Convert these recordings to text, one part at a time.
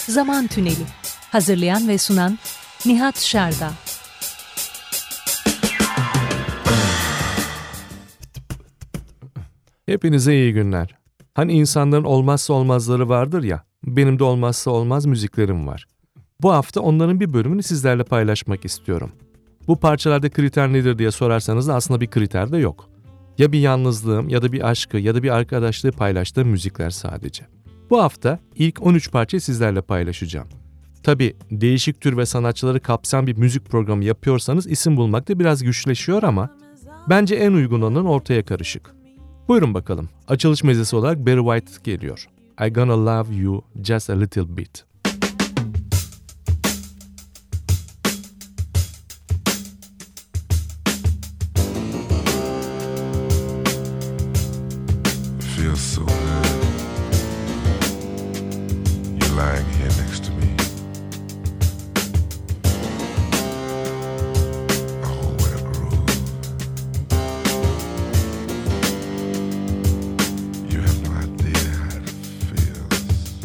Zaman Tüneli. Hazırlayan ve sunan Nihat Şarda. Hepinize iyi günler. Hani insanların olmazsa olmazları vardır ya, benim de olmazsa olmaz müziklerim var. Bu hafta onların bir bölümünü sizlerle paylaşmak istiyorum. Bu parçalarda kriter nedir diye sorarsanız da aslında bir kriter de yok. Ya bir yalnızlığım ya da bir aşkı ya da bir arkadaşlığı paylaştığım müzikler sadece. Bu hafta ilk 13 parçayı sizlerle paylaşacağım. Tabii değişik tür ve sanatçıları kapsayan bir müzik programı yapıyorsanız isim bulmakta biraz güçleşiyor ama bence en uygun olan ortaya karışık. Buyurun bakalım. Açılış mezesi olarak Barry White geliyor. I Gonna Love You Just a Little Bit. Feels so good. You're lying here next to me. Oh, what a groove. You have no idea how it feels.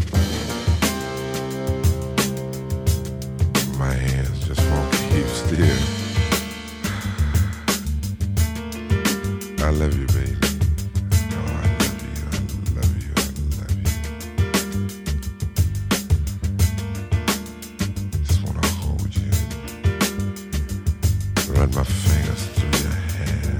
My hands just won't keep still. I love you, baby. My fingers through your hair.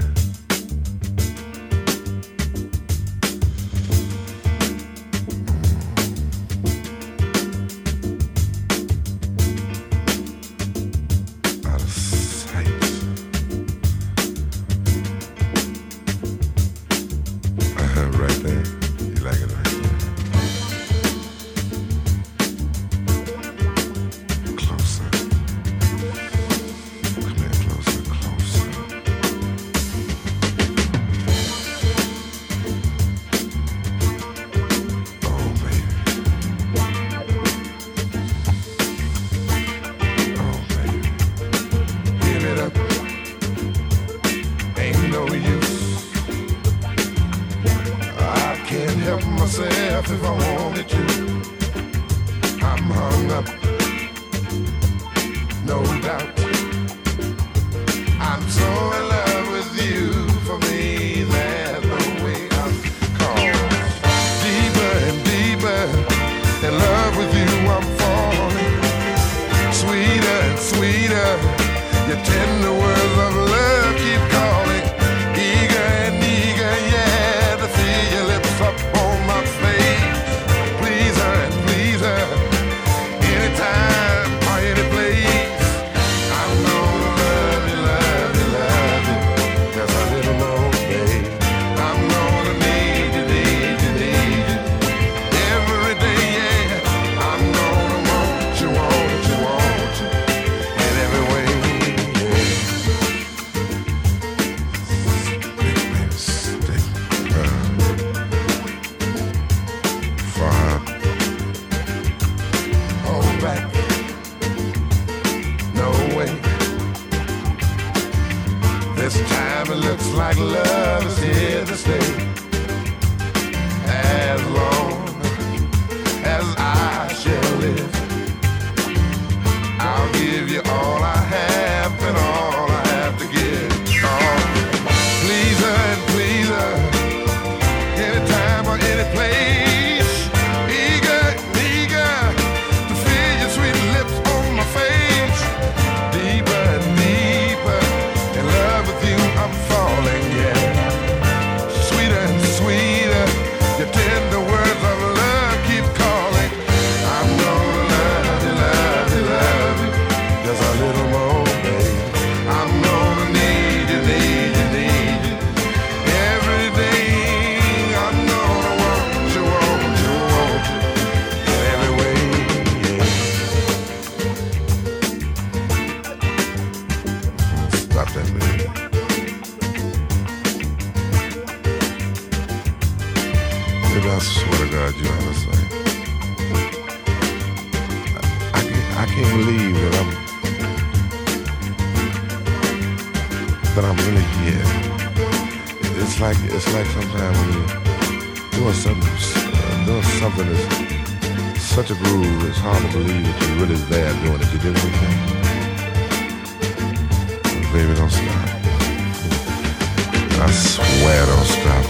Out of sight. Right there. You like it right there? Closer. Come here, closer. Myself if I wanted to. I'm hung up, no doubt. I'm so in love with you. For me, there's no way I'm caught. Deeper and deeper in love with you, I'm falling. Sweeter and sweeter, your tender words of love keep calling. Eager and eager, yeah, to feel your lips up on my face. Please her and please her, anytime or any place. I'm gonna love you, love you, love you, just a little more, babe. I'm gonna need you, need you, need you, every day, yeah. I'm gonna want you, want you, want you, in every way, yeah. Stick, baby, stick, far, hold back, no way. This time it looks like love is here to stay. As long as I shall live, I'll give you all I have and all I have to give. Oh, please her and please her, anytime or any place. Eager, eager to feel your sweet lips on my face. Deeper and deeper in love with you, I'm falling, yeah. Sweeter and sweeter, your tender words of love keep calling. I'm gonna love you, love you, love you, just a little more, babe. I'm gonna need you, need you, need you, every day. I'm gonna want you, want you, want you, in every way, yeah. Stop that, baby. Baby, I swear to God, you have a say. I can't believe that I'm really here. It's like sometimes when you're doing something that's such a groove, it's hard to believe that you're really there doing it. You dig what I'm saying? Baby, don't stop. I swear don't stop.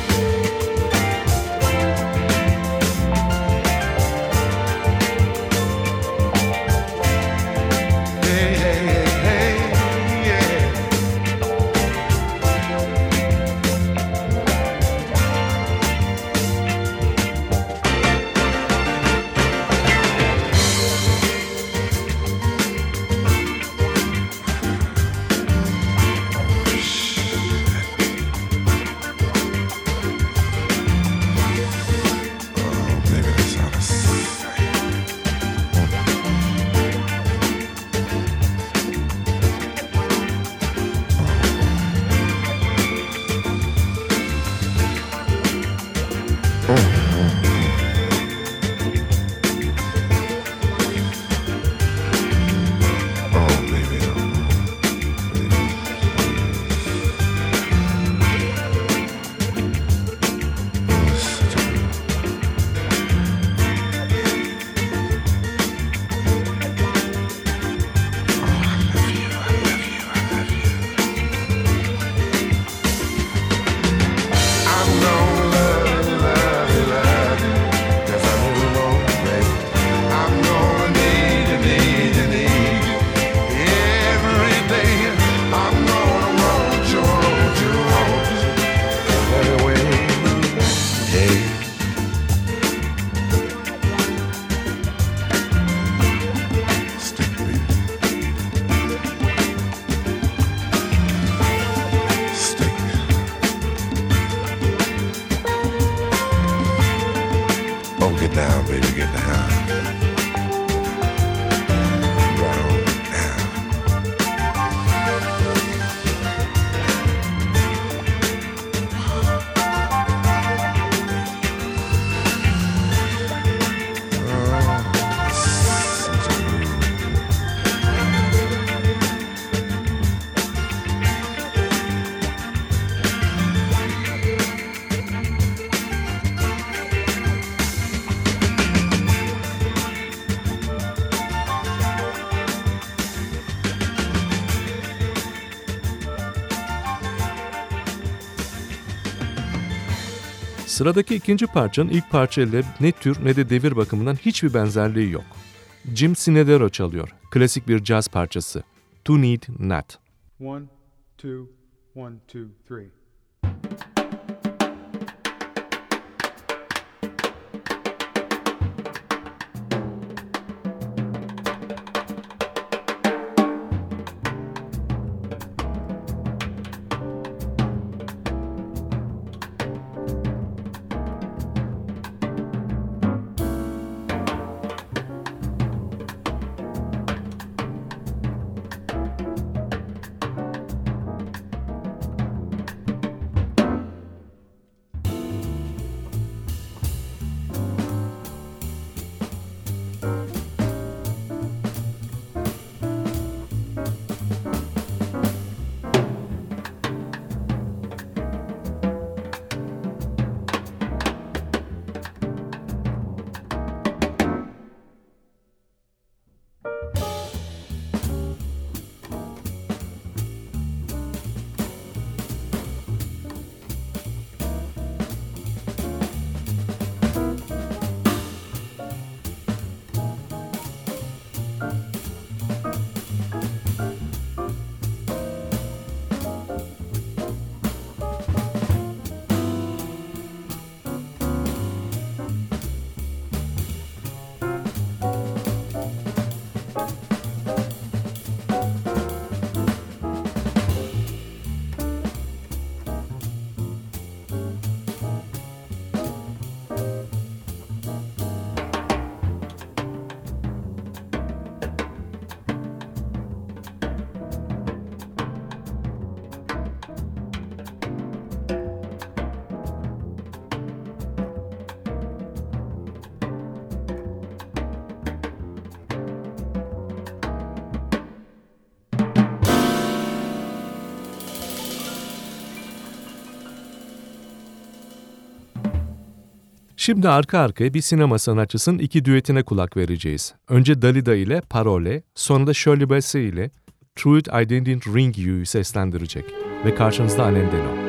Sıradaki ikinci parçanın ilk parça ile ne tür ne de devir bakımından hiçbir benzerliği yok. Jim Sinedero çalıyor. Klasik bir caz parçası. To Need Not. 1, 2, 1, 2, 3. Şimdi arka arkaya bir sinema sanatçısının iki düetine kulak vereceğiz. Önce Dalida ile Parole, sonra da Shirley Bassey ile Truth I Didn't Ring You'yu seslendirecek. Ve karşınızda Alain Delon.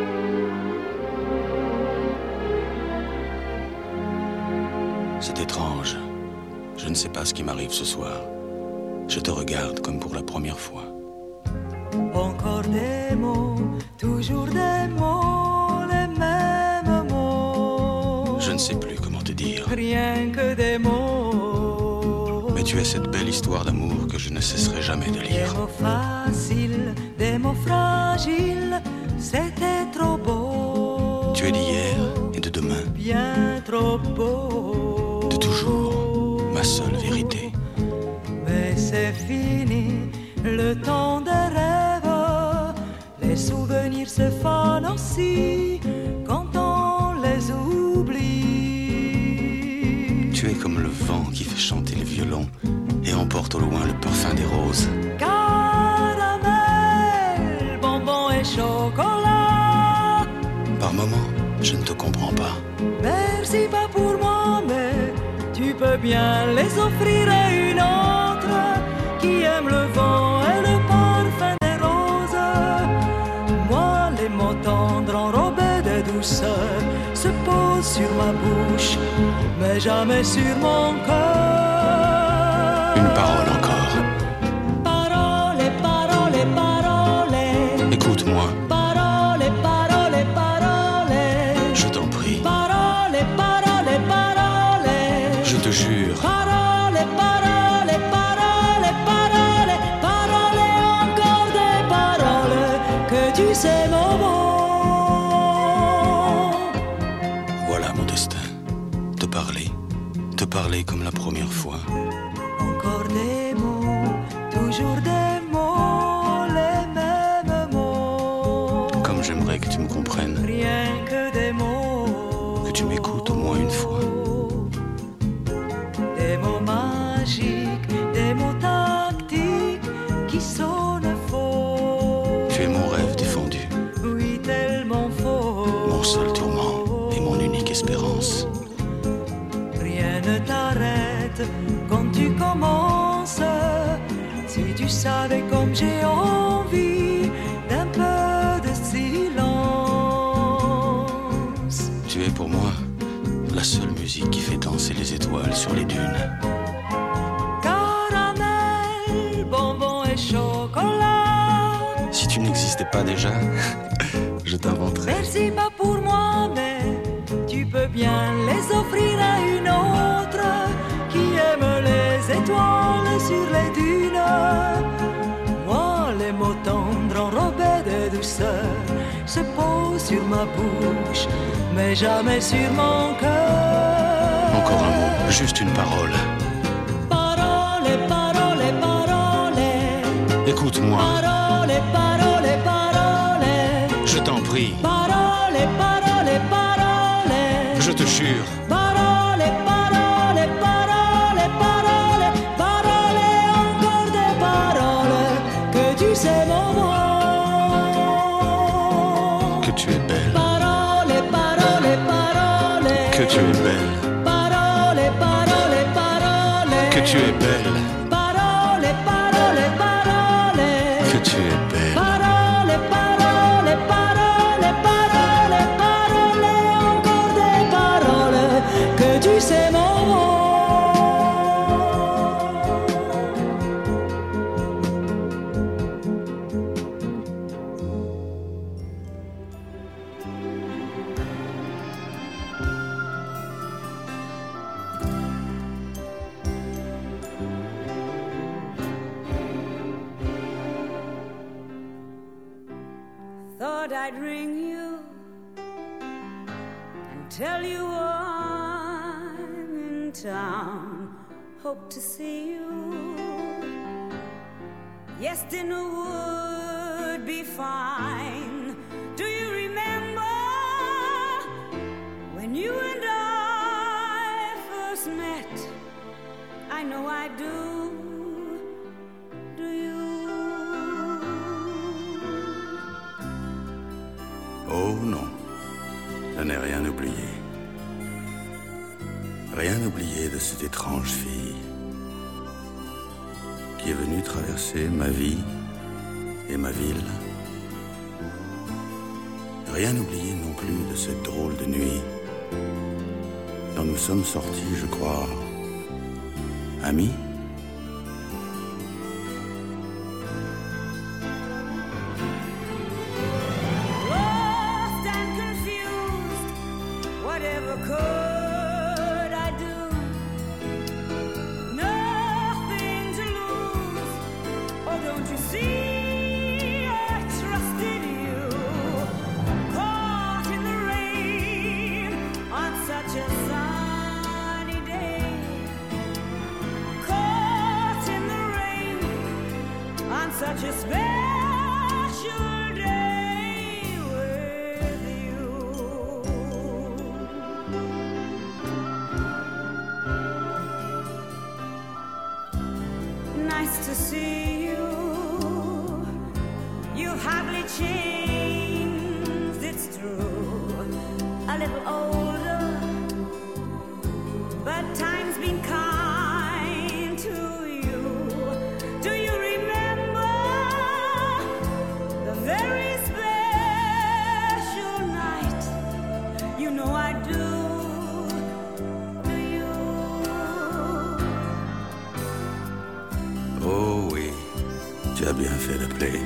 C'est étrange. Je ne sais pas ce qui m'arrive ce soir. Je te regarde comme pour la première fois. Encore des mots, toujours des mots, les mêmes mots. Je ne sais plus comment te dire. Rien que des mots. Mais tu es cette belle histoire d'amour que je ne cesserai jamais de lire. Des mots faciles, des mots fragiles, c'était trop beau. Tu es d'hier et de demain. Bien trop beau. De toujours, ma seule vérité. Mais c'est fini, le temps des rêves. Les souvenirs se fanent aussi quand on les oublie. Tu es comme le vent qui fait chanter le violon et emporte au loin le parfum des roses. Caramel, bonbons et chocolat. Par moments, je ne te comprends pas. Merci pas pour moi, mais tu peux bien les offrir à une autre qui aime le vent et le parfum des roses. Moi, les mots tendres enrobés de douceur se posent sur ma bouche, mais jamais sur mon cœur. Une parole encore. Parole, parole, parole. Écoute-moi. Parole, parole, parole. Je t'en prie. Parole, parole, parole. Je te jure. Parole, parole, parole, parole. Parole, encore des paroles que tu sais mon mot. Voilà mon destin. Te parler comme la première fois. Encore des mots, toujours des mots, les mêmes mots. Comme j'aimerais que tu me comprennes, Rien que des mots. que tu m'écoutes au moins une fois. Des mots magiques, des mots tactiques qui sonnent faux. Tu es mon rêve défendu, Oui, tellement faux. mon seul tourment et mon unique espérance. Rien ne t'arrête quand tu commences. Si tu savais comme j'ai envie d'un peu de silence. Tu es pour moi la seule musique qui fait danser les étoiles sur les dunes. Caramel, bonbons et chocolat. Si tu n'existais pas déjà, je t'inventerais. Merci pas pour moi, mais tu peux bien les offrir à une autre qui aime les étoiles sur les dunes. Moi, les mots tendres enrobés de douceur se posent sur ma bouche, mais jamais sur mon cœur. Encore un mot, juste une parole. Parole, parole, parole. Écoute-moi, Parole, parole, parole. je t'en prie, Parole, parole, parole. je te jure. Parole, parole, parole, parole. Parole, encore des paroles que tu sais mon mot. Que tu es belle, Parole, parole, parole. que tu es belle, Parole, parole, parole. que tu es belle, Parole, parole, parole. que tu es belle. Parole, parole, parole, parole, parole, encore des paroles que tu sais mon mot. Thought I'd ring you and tell you I'm in town. Hope to see you. Yes, dinner would be fine. Do you remember when you and I first met? I know I do. Do you? Oh non, je n'ai rien oublié. oublié de cette étrange fille qui est venue traverser ma vie et ma ville. Rien oublié non plus de cette drôle de nuit dont nous sommes sortis, je crois, amis. Lost and confused, whatever could I do? Nothing to lose, oh don't you see I trusted you? Caught in the rain on such a sunny day. Caught in the rain on such a special day with you. Nice to see you. You've hardly changed, it's true. A little older, but time's been kind to you. Do you remember the very special night? You know I do. Do you? Oh oui, tu as bien fait d'appeler.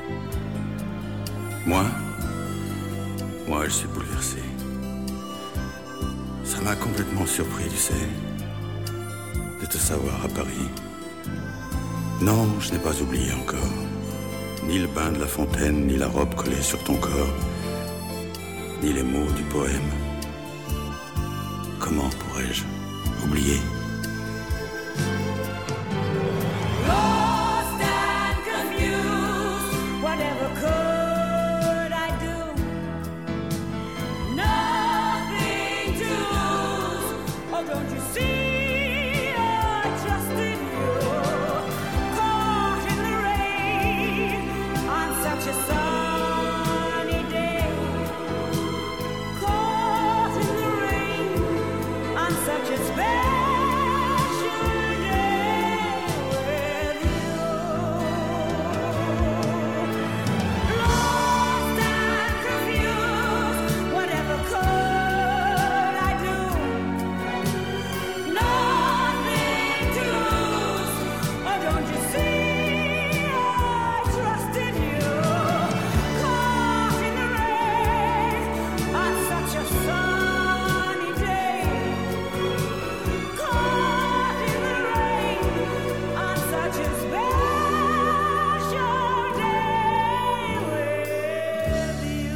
Moi, je suis bouleversé. Ça m'a complètement surpris, tu sais, de te savoir à Paris. Non, je n'ai pas oublié encore. Ni le bain de la fontaine, ni la robe collée sur ton corps, ni les mots du poème. Comment pourrais-je oublier? Lost and confused, whatever could I do? Nothing to lose, oh don't you see I trusted you? Caught in the rain on such a sunny day. Caught in the rain on such a special day with you. Lost and confused, whatever could I do? Nothing to lose, oh don't you see I trusted you? Caught in the rain on such a sunny day. Caught in the rain on such a special day with you.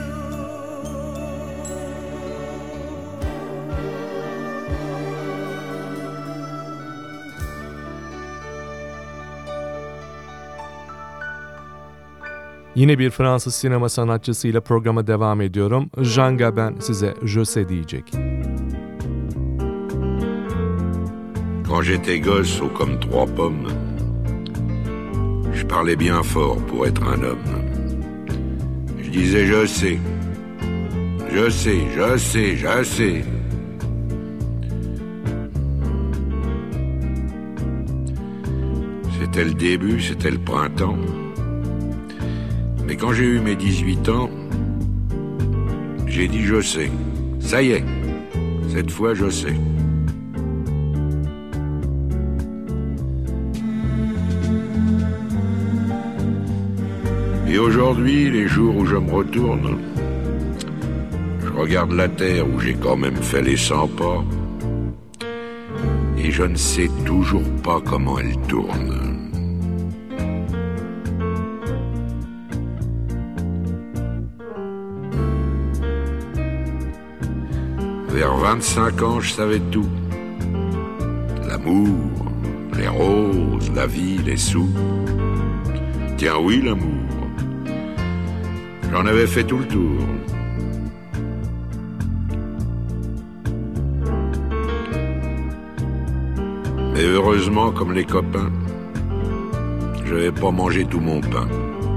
Yine bir Fransız sinema sanatçısıyla programa devam ediyorum. Jean Gabin size Je sais diyecek. Quand j'étais gosse, haut comme trois pommes, je parlais bien fort pour être un homme. Je disais je sais, je sais, je sais, je sais. C'était le début, c'était le printemps. Mais quand j'ai eu mes 18 ans, j'ai dit je sais. Ça y est, cette fois je sais. Et aujourd'hui, les jours où je me retourne, je regarde la terre où j'ai quand même fait les 100 pas, et je ne sais toujours pas comment elle tourne. Vers 25 ans, je savais tout. L'amour, les roses, la vie, les sous. Tiens oui, l'amour. J'en avais fait tout le tour. Mais heureusement, comme les copains, je n'avais pas mangé tout mon pain.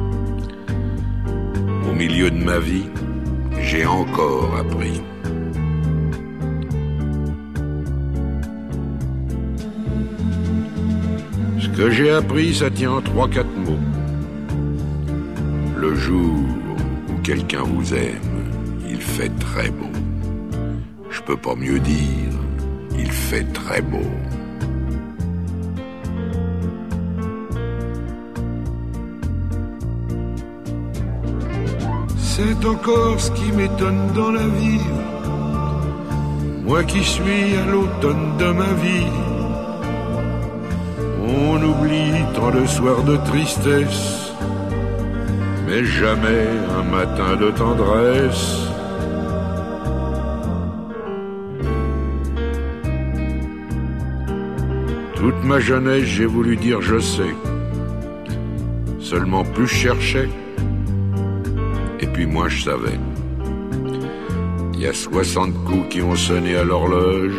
Au milieu de ma vie, j'ai encore appris. que j'ai appris, ça tient en 3-4 mots. Le jour où quelqu'un vous aime, il fait très beau. Je peux pas mieux dire, il fait très beau. C'est encore ce qui m'étonne dans la vie. Moi qui suis à l'automne de ma vie, on oublie tant de soirs de tristesse, mais jamais un matin de tendresse. Toute ma jeunesse, j'ai voulu dire je sais. Seulement plus je cherchais, et puis moi je savais. Il y a 60 coups qui ont sonné à l'horloge.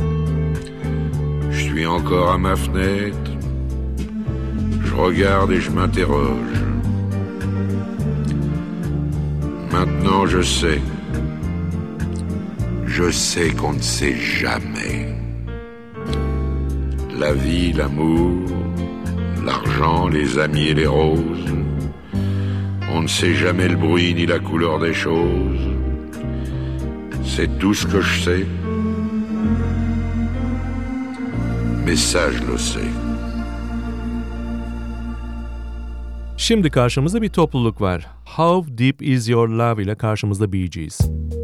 Je suis encore à ma fenêtre. Je regarde et je m'interroge. Maintenant je sais. Je sais qu'on ne sait jamais. La vie, l'amour, l'argent, les amis et les roses. On ne sait jamais le bruit ni la couleur des choses. C'est tout ce que je sais. Mais ça, je le sais. Şimdi karşımızda bir topluluk var. How Deep Is Your Love ile karşımızda Bee Gees.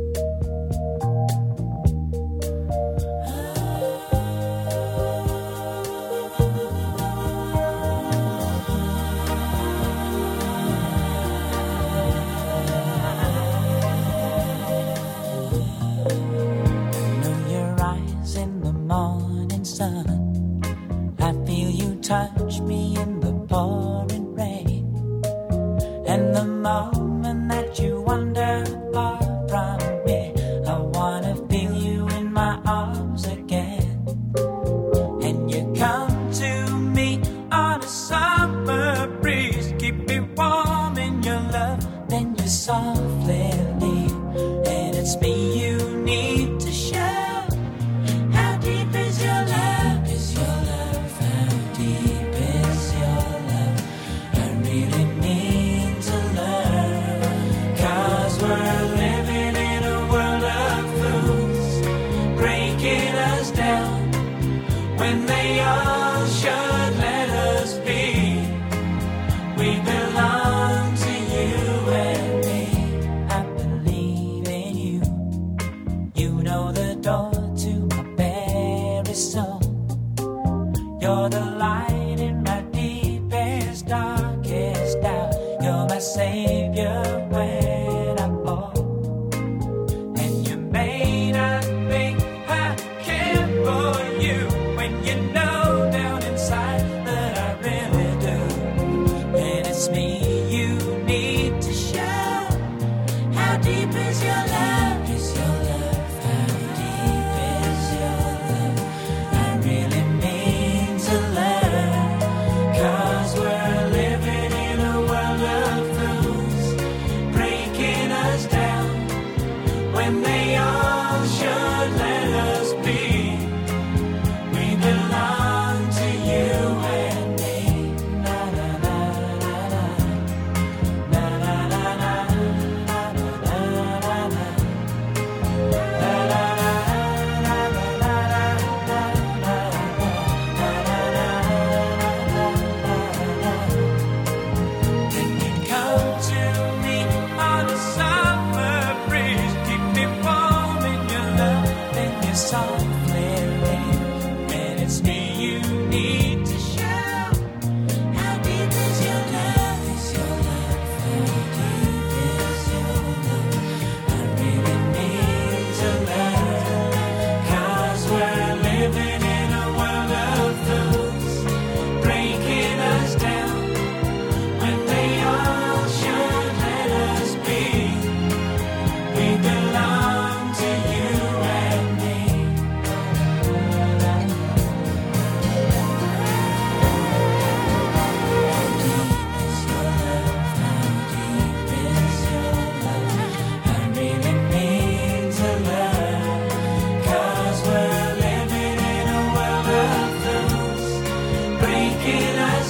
Touch me in the pouring rain, and the moment that you wander far from me, I wanna feel you in my arms again. And you come to me on a summer breeze, keep me warm in your love, then you softly leave, and it's me you need to show. How deep is your love? When they all should let us be, we belong to you and me. I believe in you. You know the door to my very soul. You're the light in my deepest, darkest doubt. You're my savior when I fall. And you may not think I care for you, when you know down inside that I really do. And it's me you need to show. How deep is your love? Is your love? How deep is your love? I really mean to learn, 'cause we're living in a world of fools, breaking us down when they all should let us be. We belong to you and me. Na na na na na. Na na na na. Na na na na. Na na na na na. Then you come to me on a summer breeze, keep me warm in your love, then you softly leave. It's me you need to show. How deep is your love? Is your love? How deep is your love? I really need to learn, 'cause we're living in a world of fools, breaking us down when they all should let us be. We belong to you and me. Breaking us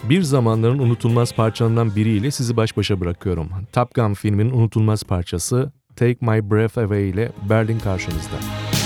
Bir zamanların unutulmaz parçalarından biriyle sizi baş başa bırakıyorum. Top Gun filminin unutulmaz parçası Take My Breath Away ile Berlin karşınızda.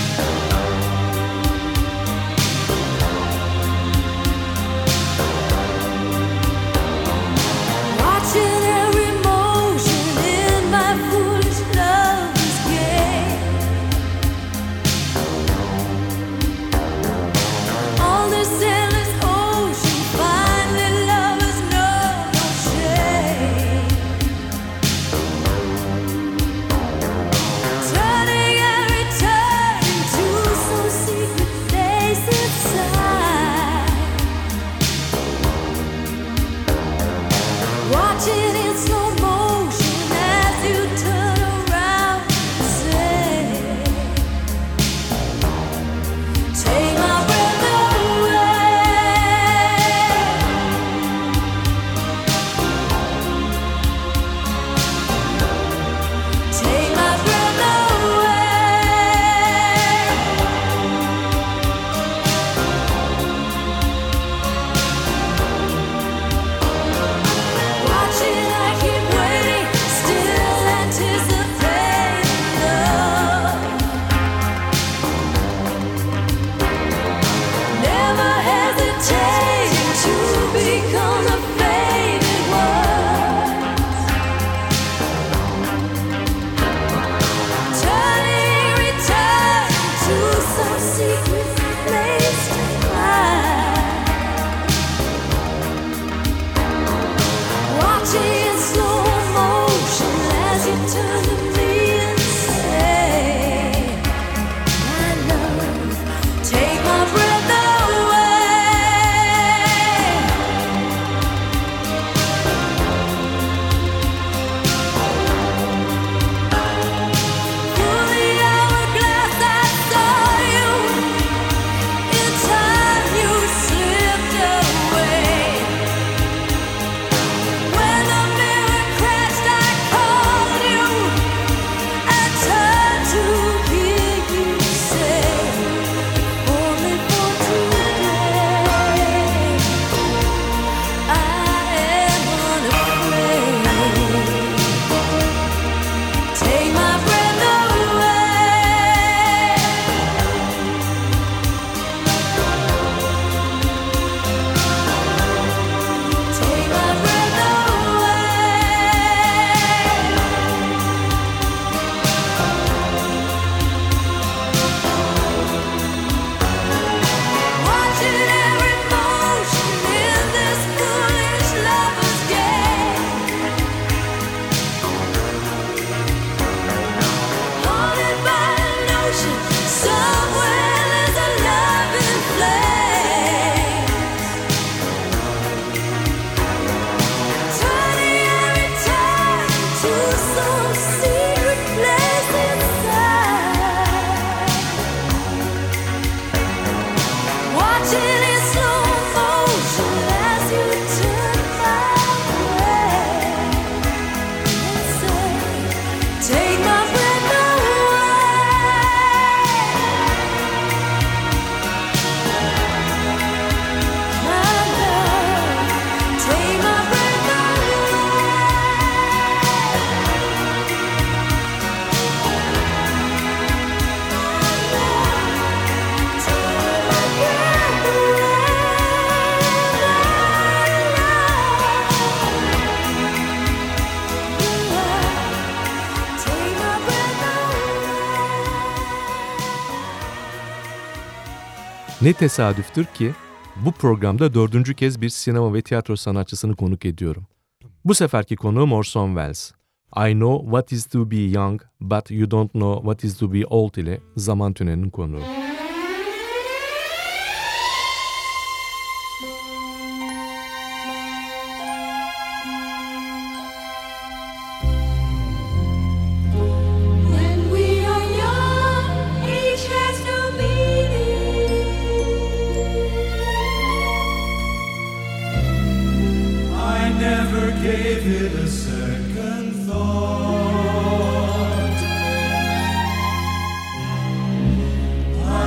Ne tesadüftür ki bu programda 4. kez bir sinema ve tiyatro sanatçısını konuk ediyorum. Bu seferki konuğum Orson Welles. I know what is to be young, but you don't know what is to be old ile Zaman Tüneli'nin konuğu.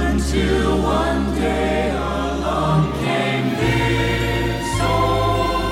Till one day along came this old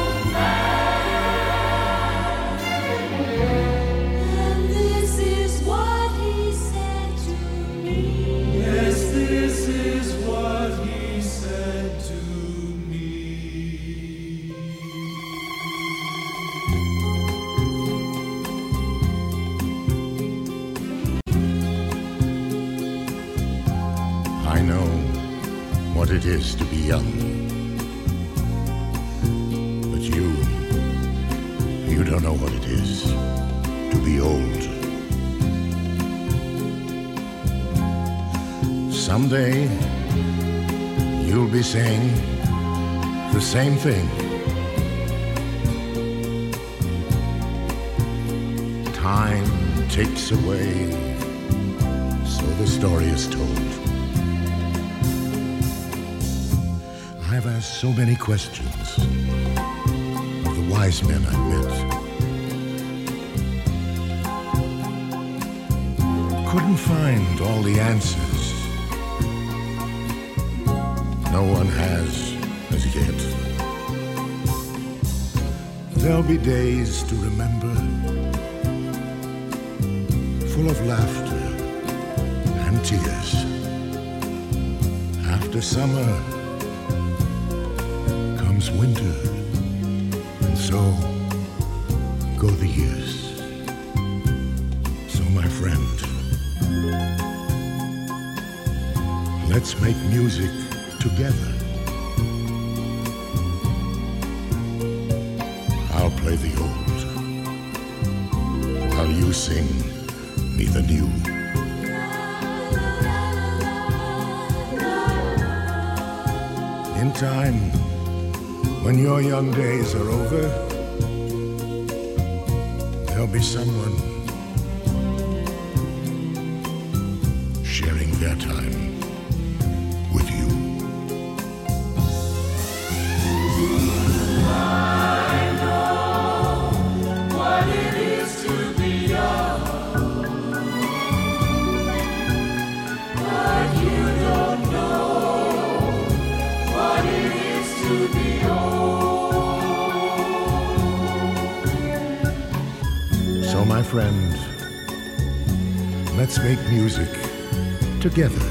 what it is to be young. But you don't know what it is to be old. Someday you'll be saying the same thing. Time takes away, so the story is told. I've asked so many questions of the wise men I've met. Couldn't find all the answers. No one has as yet. There'll be days to remember, full of laughter and tears. After summer comes winter, and so go the years. So my friend, let's make music together. I'll play the old while you sing me the new. In time, when your young days are over, there'll be someone sharing their time with you. So my friend, let's make music together.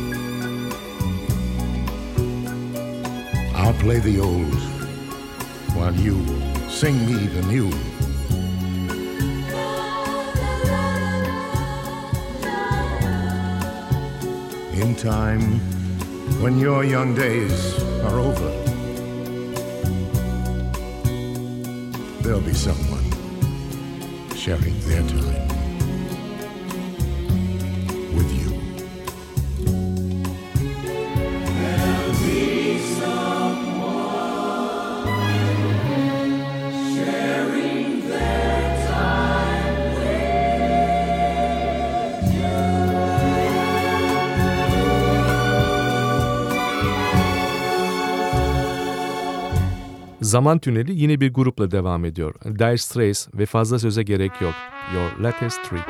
I'll play the old while you sing me the new. In time, when your young days are over, there'll be someone sharing their time with you. There'll be someone sharing their time with you. Zaman Tüneli yine bir grupla devam ediyor. Dire Straits ve fazla söze gerek yok. Your Latest Trick.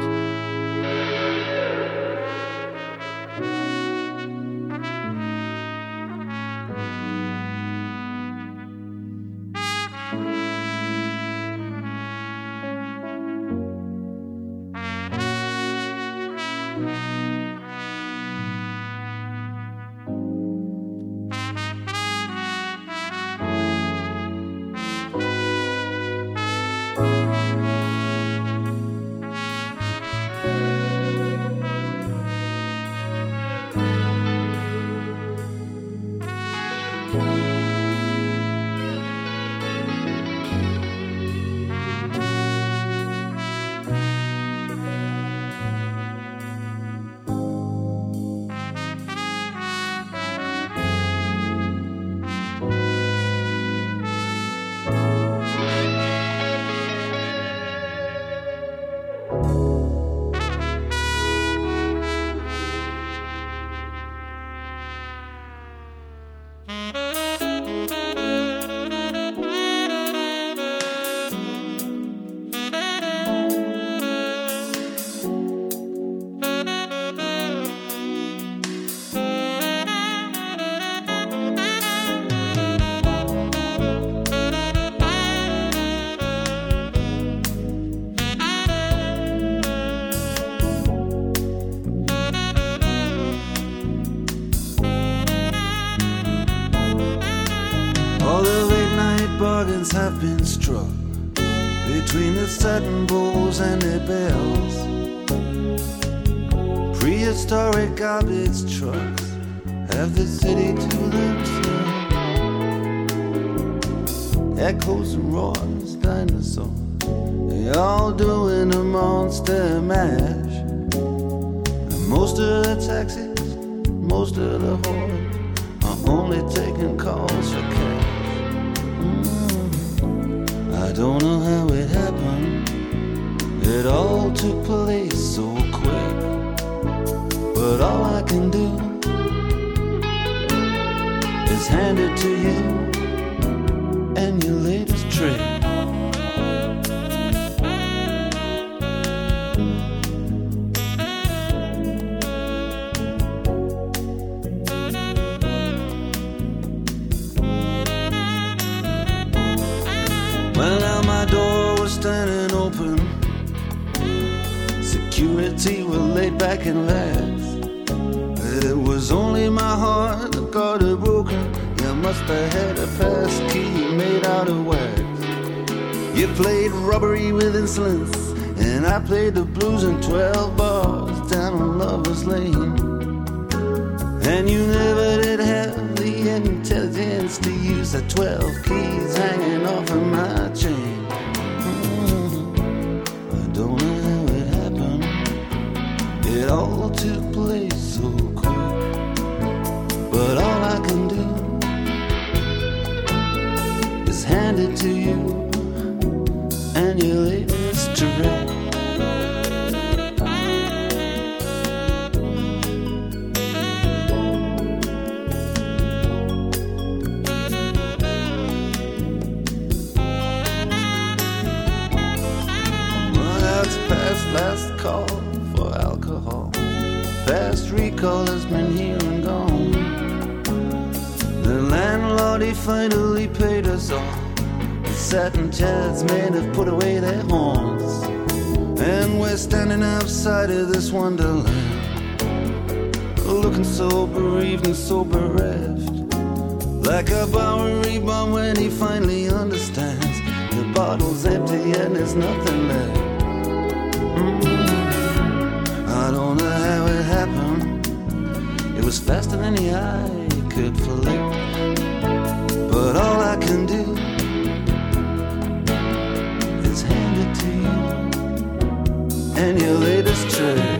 bargains have been struck between the satin bowls and their bells. Prehistoric garbage trucks have the city to themselves. Echoes and roars, dinosaurs, they all doing a monster mash. And most of the taxis, most of the whores are only taking calls for cash. I don't know how it happened, it all took place so quick. But all I can do is hand it to you and your latest trick. Well, now my door was standing open, security were laid back and laughed. It was only my heart that got it broken. You must have had a pass key made out of wax. You played robbery with insolence, and I played the blues in 12 bars down on Lover's Lane. And you never did have the intelligence to use the 12 keys hanging off of my chain. I don't know how it happened, it all took place so quick. But all I can do is hand it to you and your latest trick. Last call for alcohol, fast recall has been here and gone. The landlord, he finally paid us all. The satin chairs men have put away their horns, and we're standing outside of this wonderland, looking so bereaved and so bereft, like a Bowery bum when he finally understands the bottle's empty and there's nothing left. I don't know how it happened, it was faster than the eye could flick. But all I can do is hand it to you and your latest trick.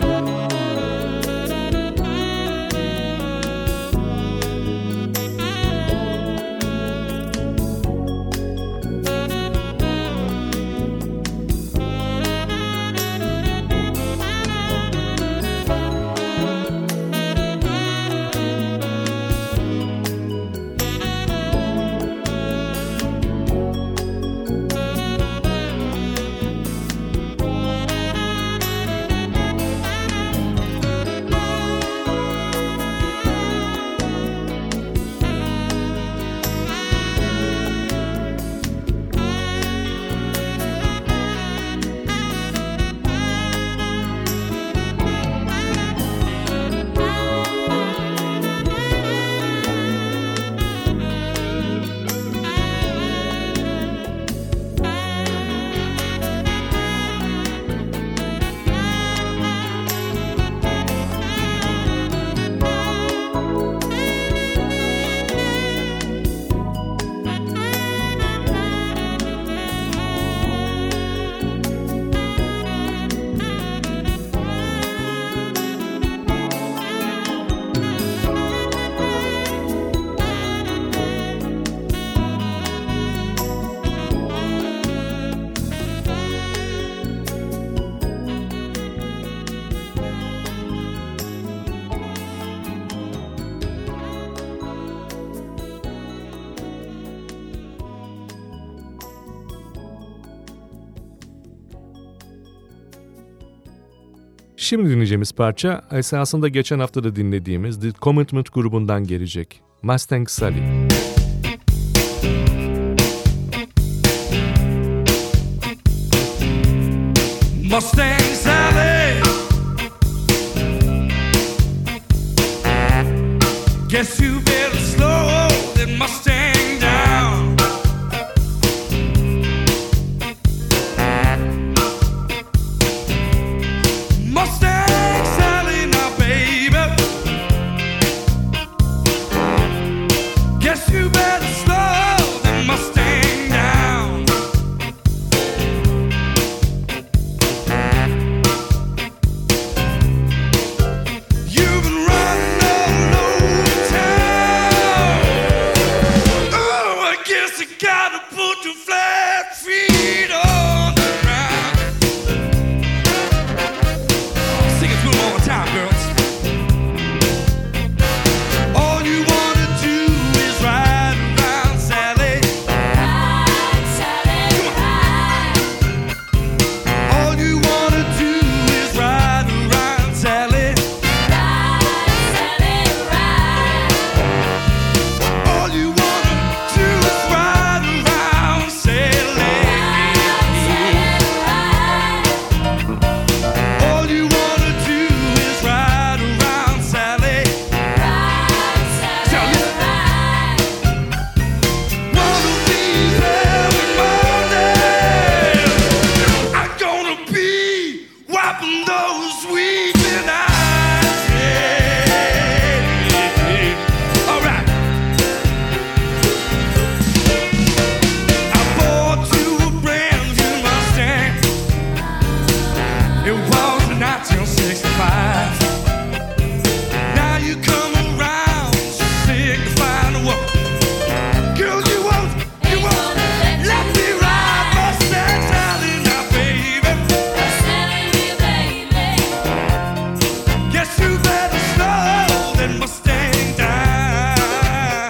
Şimdi dinleyeceğimiz parça esasında geçen hafta da dinlediğimiz The Commitment grubundan gelecek. Mustang Sally. Mustang Sally, guess you better slow that Mustang down. Mustang Sally, now baby, you gotta put your flat feet on the ground. Sing it to them all the time, girls. All you wanna do is ride around, Sally. Ride, Sally, ride. All you wanna do is ride around, Sally. Ride, Sally, ride. All you wanna do is ride around, Sally. Ride, Sally, ride. All you wanna do is ride around, Sally. Ride, Sally, ride. One of these every morning, I'm gonna be wiping those weeping eyes. Yeah. All right. I bought you a brand new Mustang. It was 1965. Now you come around, signifying what? Girl, you won't let me ride Mustang Sally now, baby. Sally, baby. Guess you better slow that Mustang down.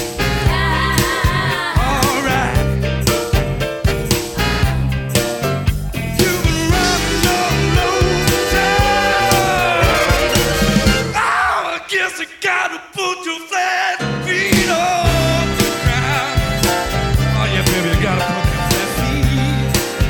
All right. You've been running all over town. Oh, I guess I gotta put your flat feet on the ground. Oh yeah, baby, you gotta put your flat feet.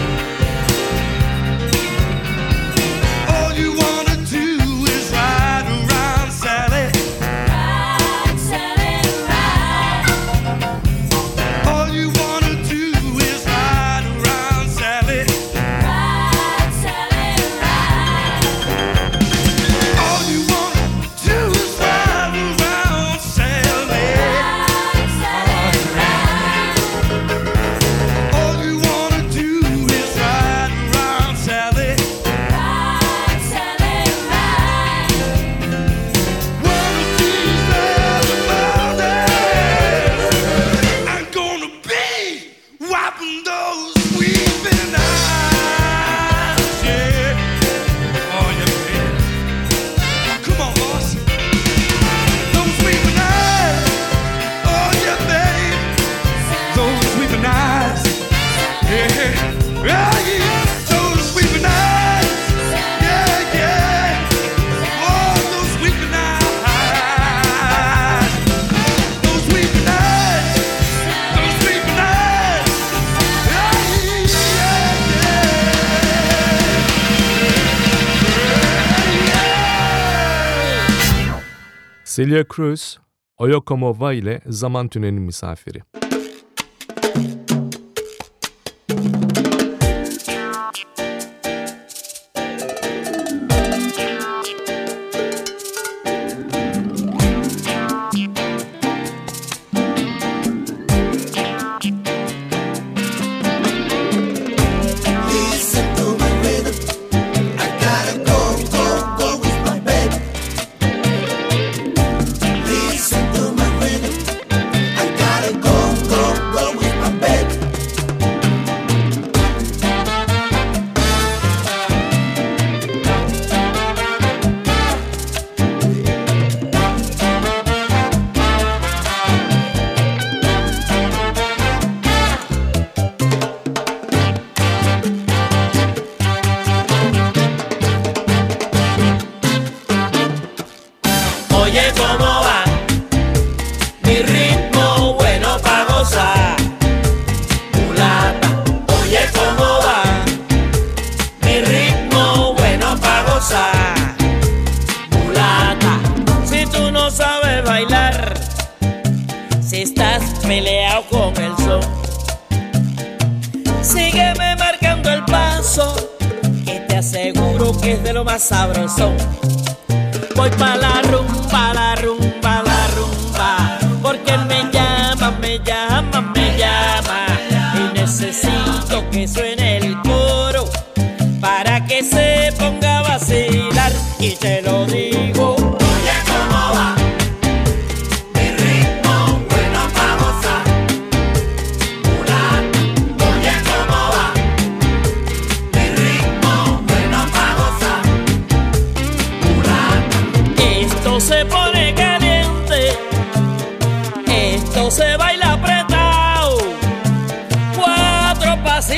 All you wanna do is ride around, Sally. Ride, Sally, ride. All you wanna do is ride around, Sally. Ride, Sally, ride. All you wanna do is ride around, Sally. Ride, Sally, ride. All you wanna do is ride around, Sally. Ride, Sally, ride. One of these other mornings, I'm gonna be wiping those weeping eyes. Yeah. Oh yeah, baby. Come on, boss. Those weeping eyes. Oh yeah, baby. Those weeping eyes. Yeah. Yeah, yeah. Those weeping eyes. Yeah, yeah. Oh, those weeping eyes. Those weeping eyes. Those weeping eyes. Yeah, yeah, yeah. Celia Cruz, Oyoko Mowa ile Zaman Tüneli Misafiri. Listen to my rhythm. I gotta go, go, go with my baby. Listen to my rhythm. I gotta go, go, go with my baby. Oye, ¿cómo va? Mi ritmo bueno pa' gozar. Mulata, oye, ¿cómo va? Mi ritmo bueno pa' gozar. Mulata, si tú no sabes bailar, si estás peleado con el son, sígueme marcando el paso, que te aseguro que es de lo más sabrosón. Voy pa' la rumba, la rumba, la rumba, porque él me llama, me llama, me llama, y necesito que suene el coro para que se ponga a vacilar, y te lo digo. Oye, ¿cómo va? Mi ritmo bueno pa' gozar.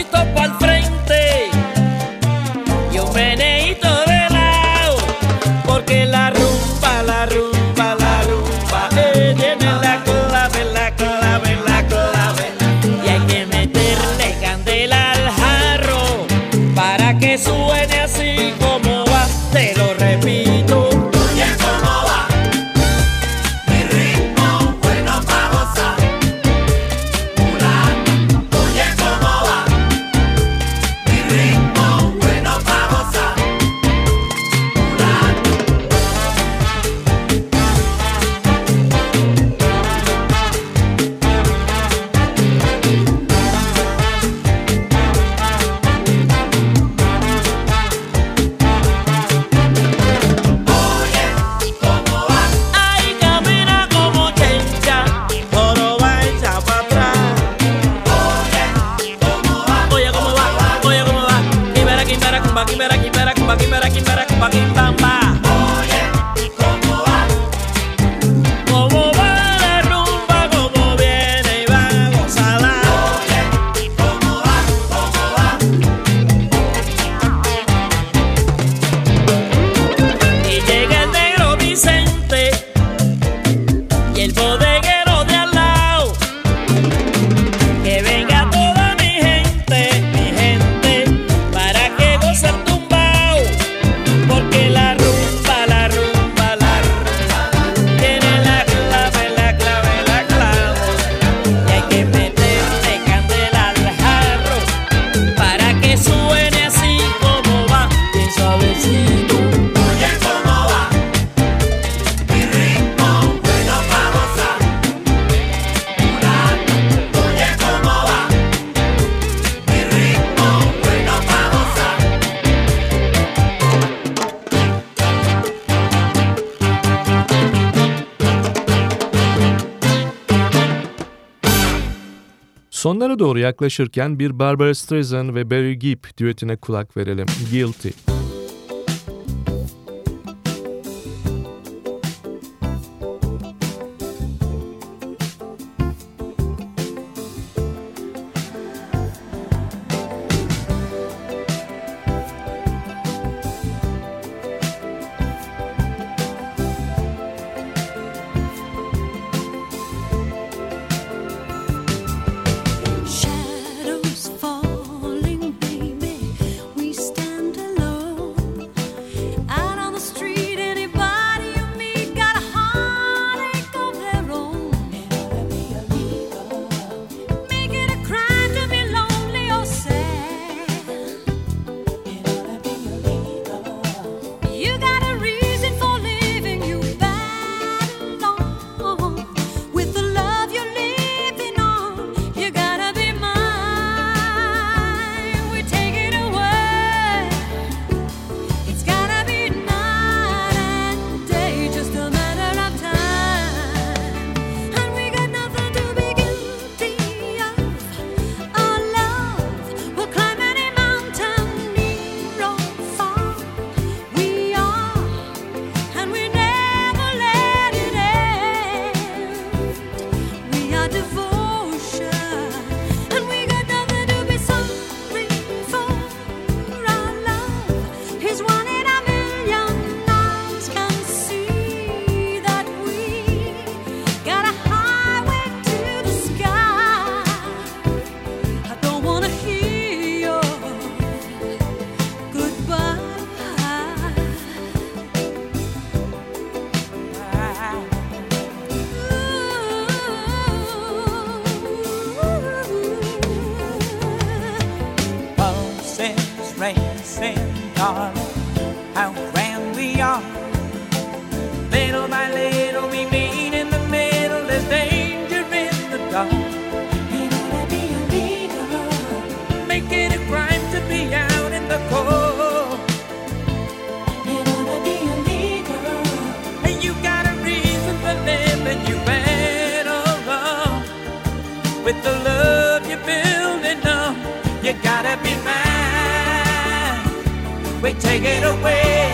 pasito pa'l frente y un meneíto de lado, porque la rumba, la rumba, la rumba tiene la clave, la clave, la clave, y hay que meterle candela al jarro para que suene así como va, te lo repito. Oye, ¿cómo va? Mi ritmo bueno pa' gozar. Oye, ¿cómo va? Mi ritmo bueno pa' gozar. Ay, camina como chencha, joroba echa pa' atrás. Oye, ¿cómo va? Oye, ¿cómo va? Quimera, quimera, cumba, quimera, quimera, cumba, quimera, quimera, cumba, quimbamba. Oye, ¿cómo va? ¿Cómo va la rumba? ¿Cómo viene y va a gozarla? Oye, ¿cómo va? Y llega el negro Vicente y el bodeguero de al lado. Que venga toda mi gente, para que goce el tumbao. Porque la rumba, la rumba, la rumba tiene la clave, la clave, la clave. Y hay que meterle candela al jarro para que suene así como va, bien suavecito. Oye, ¿cómo va? Mi ritmo bueno pa' gozar. Oye, ¿cómo va? Mi ritmo bueno pa' gozar. Sonlara doğru yaklaşırken bir Barbra Streisand ve Barry Gibb düetine kulak verelim. Guilty. Shadows falling, baby, we stand alone. Out on the street, anybody you meet got a heartache of their own. Make it a crime to be lonely or sad. You got a reason for living, you battle on with the love you're living on. You gotta be mine. We take it away. It's gotta be night and day, just a matter of time. And we got nothing to be guilty of. Our love will climb any mountain, near or far. We are, and we never let it end. We are devotion, and we got nothing to be sorry for. Our love is one in a million. Eyes can see that we got a highway to the sky. I don't wanna hear your goodbye. Pulses racing, darling, how grand we are. Little by little we meet in the middle. There's danger in the dark. It ought to be illegal. Make it a crime to be out in the cold. It ought to be illegal. And you got a reason for living. You better run with the love you're building up. You gotta be mine. We take it away.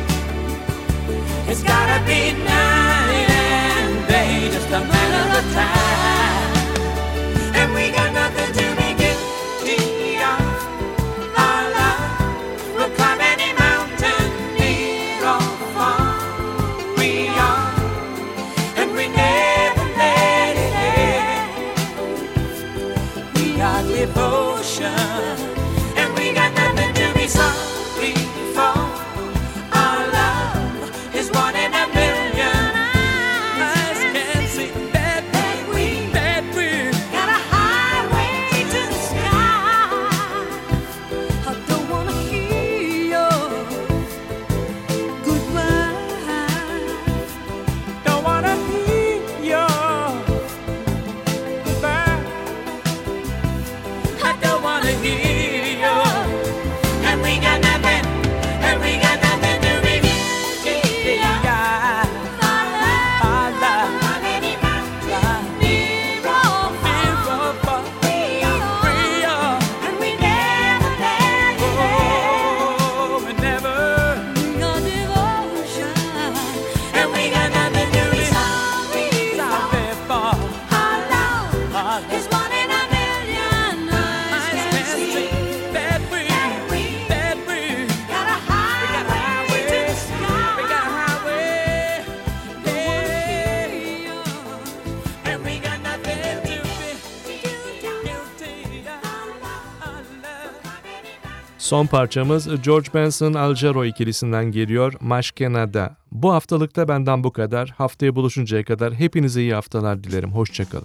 It's gotta be night and day, just a matter of time. And we got nothing to be guilty of. got devotion, and we got nothing to be sorry for. Our love is one in a million. Eyes can't see that we got a highway to the sky. I don't wanna hear your goodbye. Don't wanna hear your goodbye. I don't wanna hear your. And we got nothing to be our love. And we never let you down. We never. Your devotion. And we got nothing to be sorry for. Our love is one in a million. Eyes can see that we got a highway to the sky. We got a highway, yeah. And we got nothing to be guilty of. Son parçamız George Benson Aljaro ikilisinden geliyor, Maşkena'da. Bu haftalıkta benden bu kadar. Haftaya buluşuncaya kadar hepinize iyi haftalar dilerim. Hoşçakalın.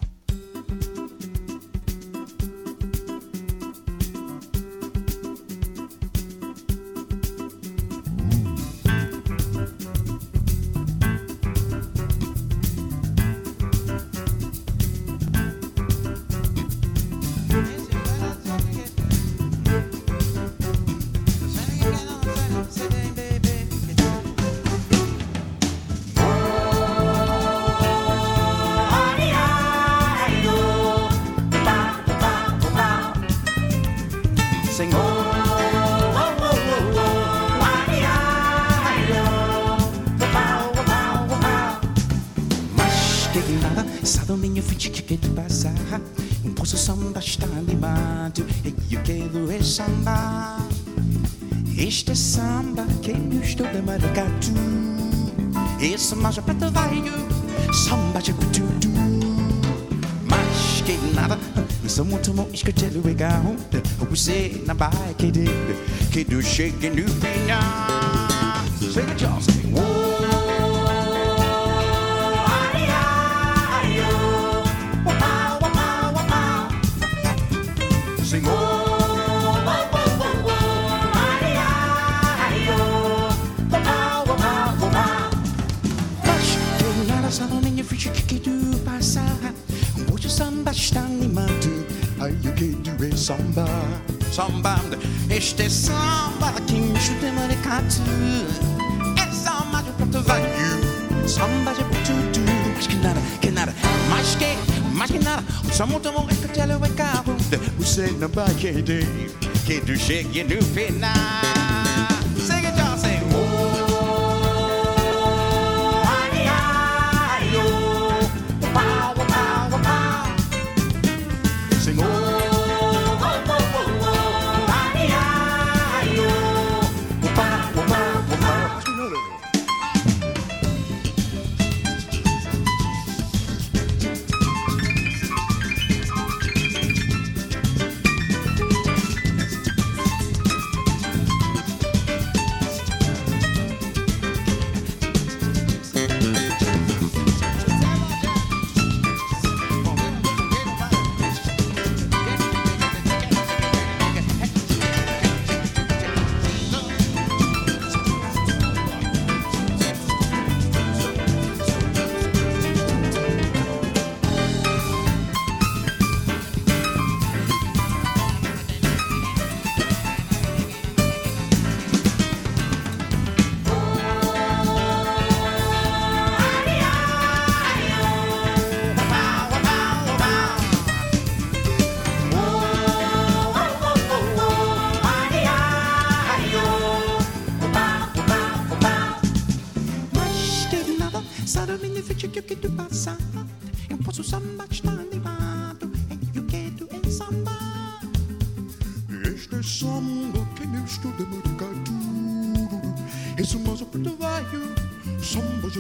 Sing Sado minha frente que quer passar. Posso samba está animado e eu quero é samba. Este samba que eu estou de maracatu. Esse mais para tu vai samba de tudo. Mas que nada, sou muito bom escutar o legal. Você na bike que do shake no final. Sing it, y'all, sing. Sing Mas que nada só na minha frente que tu passar. Hoje o samba está animado. Ai, eu quero é samba. Samba, este samba que me chuta maracatu. É samba de prato velho. Samba de tudo. Mas que nada, mais que nada. Só muito bom é que te levo a cabo. Você não vai querer que tu chegue no final. Sing it, y'all, sing. Sing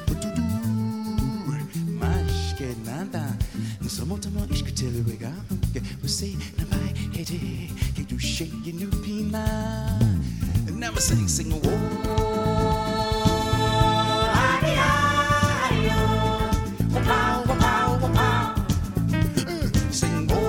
Mas que nada, não sou muito bom escutar o legal. que você não vai querer que eu chegue no final. Never sing oh. Sing oh.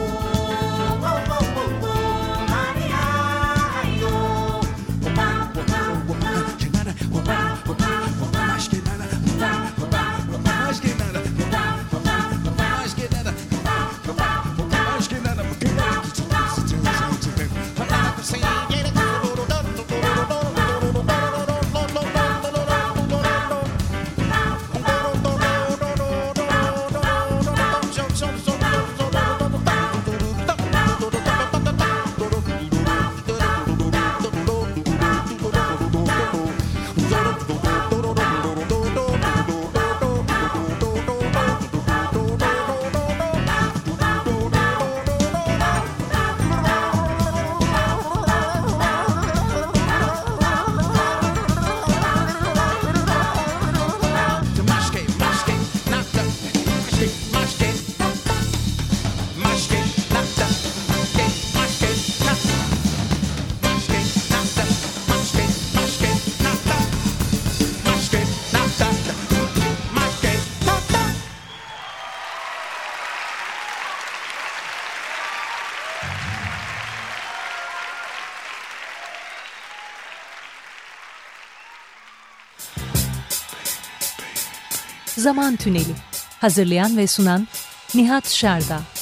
Zaman Tüneli. Hazırlayan ve sunan Nihat Şerda.